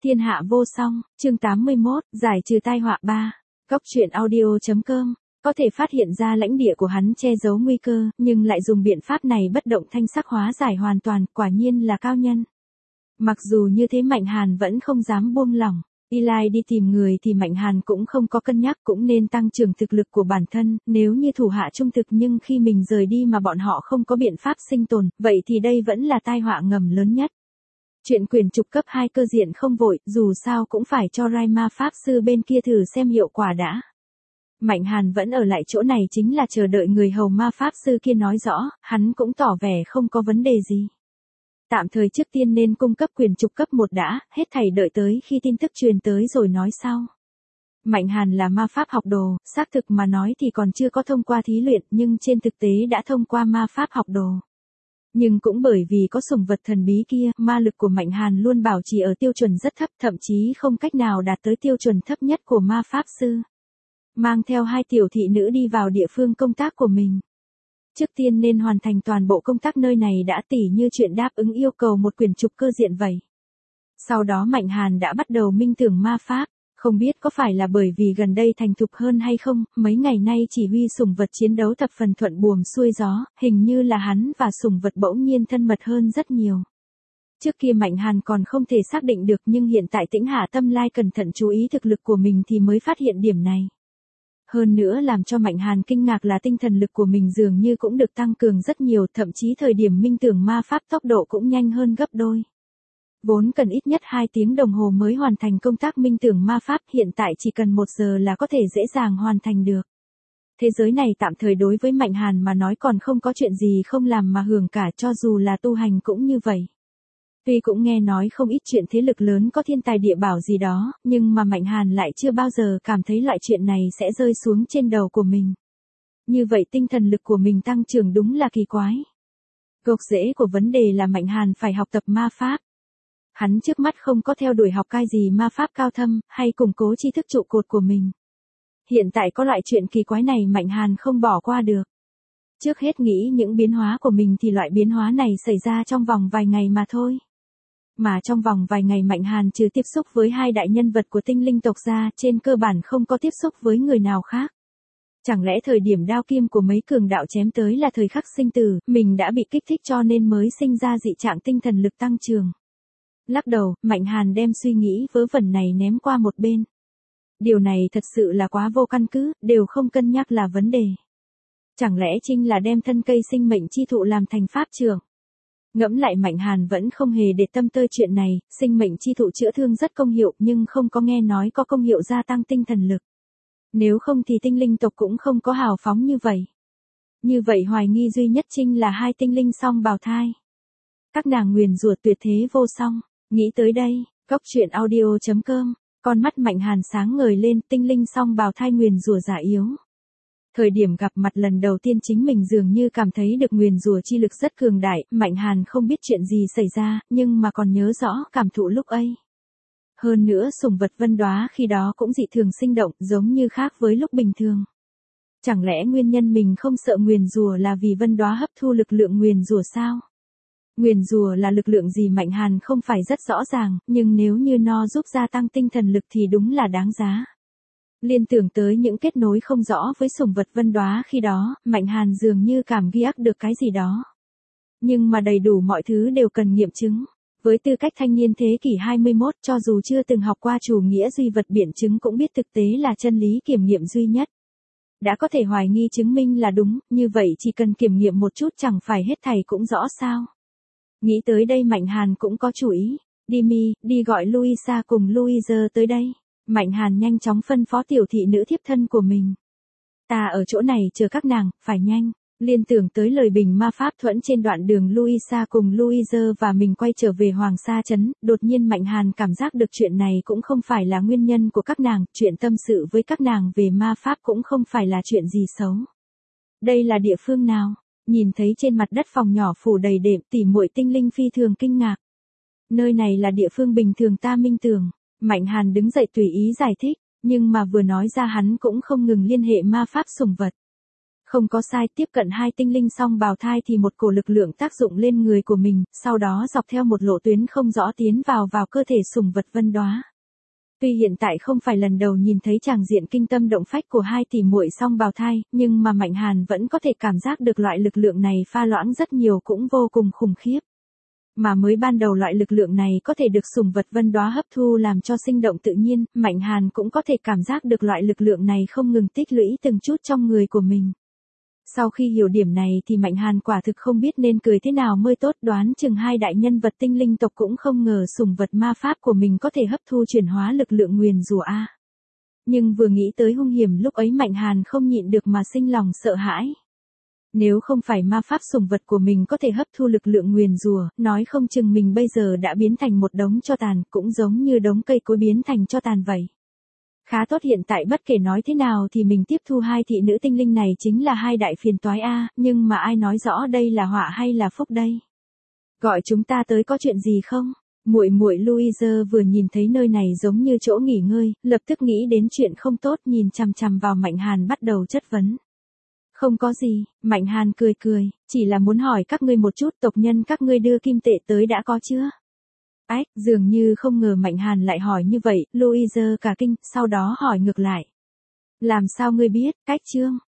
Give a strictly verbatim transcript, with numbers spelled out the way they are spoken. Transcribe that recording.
Thiên hạ vô song, chương tám mươi mốt, giải trừ tai họa ba. Cóc truyện audio chấm com. Có thể phát hiện ra lãnh địa của hắn che giấu nguy cơ, nhưng lại dùng biện pháp này bất động thanh sắc hóa giải hoàn toàn, quả nhiên là cao nhân. Mặc dù như thế Mạnh Hàn vẫn không dám buông lỏng. Eli đi tìm người thì Mạnh Hàn cũng không có cân nhắc, cũng nên tăng trưởng thực lực của bản thân, nếu như thủ hạ trung thực nhưng khi mình rời đi mà bọn họ không có biện pháp sinh tồn, vậy thì đây vẫn là tai họa ngầm lớn nhất. Chuyện quyền trục cấp hai cơ diện không vội, dù sao cũng phải cho Rai ma pháp sư bên kia thử xem hiệu quả đã. Mạnh Hàn vẫn ở lại chỗ này chính là chờ đợi người hầu ma pháp sư kia nói rõ, hắn cũng tỏ vẻ không có vấn đề gì. Tạm thời trước tiên nên cung cấp quyền trục cấp một đã, hết thảy đợi tới khi tin tức truyền tới rồi nói sau. Mạnh Hàn là ma pháp học đồ, xác thực mà nói thì còn chưa có thông qua thí luyện nhưng trên thực tế đã thông qua ma pháp học đồ. Nhưng cũng bởi vì có sủng vật thần bí kia, ma lực của Mạnh Hàn luôn bảo trì ở tiêu chuẩn rất thấp, thậm chí không cách nào đạt tới tiêu chuẩn thấp nhất của ma pháp sư. Mang theo hai tiểu thị nữ đi vào địa phương công tác của mình. Trước tiên nên hoàn thành toàn bộ công tác nơi này đã tỉ như chuyện đáp ứng yêu cầu một quyền trục cơ diện vậy. Sau đó Mạnh Hàn đã bắt đầu minh tưởng ma pháp. Không biết có phải là bởi vì gần đây thành thục hơn hay không, mấy ngày nay chỉ huy sủng vật chiến đấu thập phần thuận buồm xuôi gió, hình như là hắn và sủng vật bỗng nhiên thân mật hơn rất nhiều. Trước kia Mạnh Hàn còn không thể xác định được nhưng hiện tại Tĩnh Hạ Tâm Lai cẩn thận chú ý thực lực của mình thì mới phát hiện điểm này. Hơn nữa làm cho Mạnh Hàn kinh ngạc là tinh thần lực của mình dường như cũng được tăng cường rất nhiều, thậm chí thời điểm minh tưởng ma pháp tốc độ cũng nhanh hơn gấp đôi. Vốn cần ít nhất hai tiếng đồng hồ mới hoàn thành công tác minh tưởng ma pháp, hiện tại chỉ cần một giờ là có thể dễ dàng hoàn thành được. Thế giới này tạm thời đối với Mạnh Hàn mà nói còn không có chuyện gì không làm mà hưởng cả, cho dù là tu hành cũng như vậy. Tuy cũng nghe nói không ít chuyện thế lực lớn có thiên tài địa bảo gì đó, nhưng mà Mạnh Hàn lại chưa bao giờ cảm thấy loại chuyện này sẽ rơi xuống trên đầu của mình. Như vậy tinh thần lực của mình tăng trưởng đúng là kỳ quái. Gốc rễ của vấn đề là Mạnh Hàn phải học tập ma pháp. Hắn trước mắt không có theo đuổi học cái gì ma pháp cao thâm, hay củng cố tri thức trụ cột của mình. Hiện tại có loại chuyện kỳ quái này Mạnh Hàn không bỏ qua được. Trước hết nghĩ những biến hóa của mình thì loại biến hóa này xảy ra trong vòng vài ngày mà thôi. Mà trong vòng vài ngày Mạnh Hàn trừ tiếp xúc với hai đại nhân vật của tinh linh tộc ra, trên cơ bản không có tiếp xúc với người nào khác. Chẳng lẽ thời điểm đao kim của mấy cường đạo chém tới là thời khắc sinh tử, mình đã bị kích thích cho nên mới sinh ra dị trạng tinh thần lực tăng trưởng. Lắc đầu, Mạnh Hàn đem suy nghĩ vớ vẩn này ném qua một bên. Điều này thật sự là quá vô căn cứ, đều không cân nhắc là vấn đề. Chẳng lẽ Trinh là đem thân cây sinh mệnh chi thụ làm thành pháp trường? Ngẫm lại Mạnh Hàn vẫn không hề để tâm tới chuyện này, sinh mệnh chi thụ chữa thương rất công hiệu nhưng không có nghe nói có công hiệu gia tăng tinh thần lực. Nếu không thì tinh linh tộc cũng không có hào phóng như vậy. Như vậy hoài nghi duy nhất Trinh là hai tinh linh song bào thai. Các nàng nguyền rủa tuyệt thế vô song. Nghĩ tới đây, cóc truyện audio chấm com, con mắt Mạnh Hàn sáng ngời lên, tinh linh song bào thai nguyền rủa giả yếu. Thời điểm gặp mặt lần đầu tiên chính mình dường như cảm thấy được nguyền rủa chi lực rất cường đại, Mạnh Hàn không biết chuyện gì xảy ra, nhưng mà còn nhớ rõ cảm thụ lúc ấy. Hơn nữa sủng vật Vân Đóa khi đó cũng dị thường sinh động, giống như khác với lúc bình thường. Chẳng lẽ nguyên nhân mình không sợ nguyền rủa là vì Vân Đóa hấp thu lực lượng nguyền rủa sao? Nguyền rủa là lực lượng gì Mạnh Hàn không phải rất rõ ràng, nhưng nếu như nó giúp gia tăng tinh thần lực thì đúng là đáng giá. Liên tưởng tới những kết nối không rõ với sủng vật Vân Đóa khi đó, Mạnh Hàn dường như cảm ghi ác được cái gì đó. Nhưng mà đầy đủ mọi thứ đều cần nghiệm chứng. Với tư cách thanh niên thế kỷ hai mươi mốt, cho dù chưa từng học qua chủ nghĩa duy vật biện chứng cũng biết thực tế là chân lý kiểm nghiệm duy nhất. Đã có thể hoài nghi chứng minh là đúng, như vậy chỉ cần kiểm nghiệm một chút chẳng phải hết thảy cũng rõ sao. Nghĩ tới đây Mạnh Hàn cũng có chủ ý. Đi mi, đi gọi Louisa cùng Louise tới đây. Mạnh Hàn nhanh chóng phân phó tiểu thị nữ thiếp thân của mình. Ta ở chỗ này chờ các nàng, phải nhanh. Liên tưởng tới lời bình ma pháp thuẫn trên đoạn đường Louisa cùng Louise và mình quay trở về Hoàng Sa Trấn, đột nhiên Mạnh Hàn cảm giác được chuyện này cũng không phải là nguyên nhân của các nàng, chuyện tâm sự với các nàng về ma pháp cũng không phải là chuyện gì xấu. Đây là địa phương nào? Nhìn thấy trên mặt đất phòng nhỏ phủ đầy đệm, tỉ muội tinh linh phi thường kinh ngạc. Nơi này là địa phương bình thường ta minh tưởng. Mạnh Hàn đứng dậy tùy ý giải thích, nhưng mà vừa nói ra hắn cũng không ngừng liên hệ ma pháp sủng vật. Không có sai, tiếp cận hai tinh linh song bào thai thì một cổ lực lượng tác dụng lên người của mình, sau đó dọc theo một lộ tuyến không rõ tiến vào vào cơ thể sủng vật Vân Đóa. Tuy hiện tại không phải lần đầu nhìn thấy tràng diện kinh tâm động phách của hai tỷ muội song bào thai, nhưng mà Mạnh Hàn vẫn có thể cảm giác được loại lực lượng này pha loãng rất nhiều cũng vô cùng khủng khiếp. Mà mới ban đầu loại lực lượng này có thể được sủng vật Vân Đóa hấp thu làm cho sinh động tự nhiên, Mạnh Hàn cũng có thể cảm giác được loại lực lượng này không ngừng tích lũy từng chút trong người của mình. Sau khi hiểu điểm này thì Mạnh Hàn quả thực không biết nên cười thế nào mới tốt, đoán chừng hai đại nhân vật tinh linh tộc cũng không ngờ sủng vật ma pháp của mình có thể hấp thu chuyển hóa lực lượng nguyền rủa a. Nhưng vừa nghĩ tới hung hiểm lúc ấy Mạnh Hàn không nhịn được mà sinh lòng sợ hãi. Nếu không phải ma pháp sủng vật của mình có thể hấp thu lực lượng nguyền rủa, nói không chừng mình bây giờ đã biến thành một đống tro tàn, cũng giống như đống cây cối biến thành tro tàn vậy. Khá tốt hiện tại bất kể nói thế nào thì mình tiếp thu hai thị nữ tinh linh này chính là hai đại phiền toái a, nhưng mà ai nói rõ đây là họa hay là phúc đây? Gọi chúng ta tới có chuyện gì không? Muội muội Louise vừa nhìn thấy nơi này giống như chỗ nghỉ ngơi, lập tức nghĩ đến chuyện không tốt, nhìn chằm chằm vào Mạnh Hàn bắt đầu chất vấn. Không có gì, Mạnh Hàn cười cười, chỉ là muốn hỏi các ngươi một chút, tộc nhân các ngươi đưa kim tệ tới đã có chưa? Ách, dường như không ngờ Mạnh Hàn lại hỏi như vậy, Louise cả kinh, sau đó hỏi ngược lại. Làm sao ngươi biết, cách chương?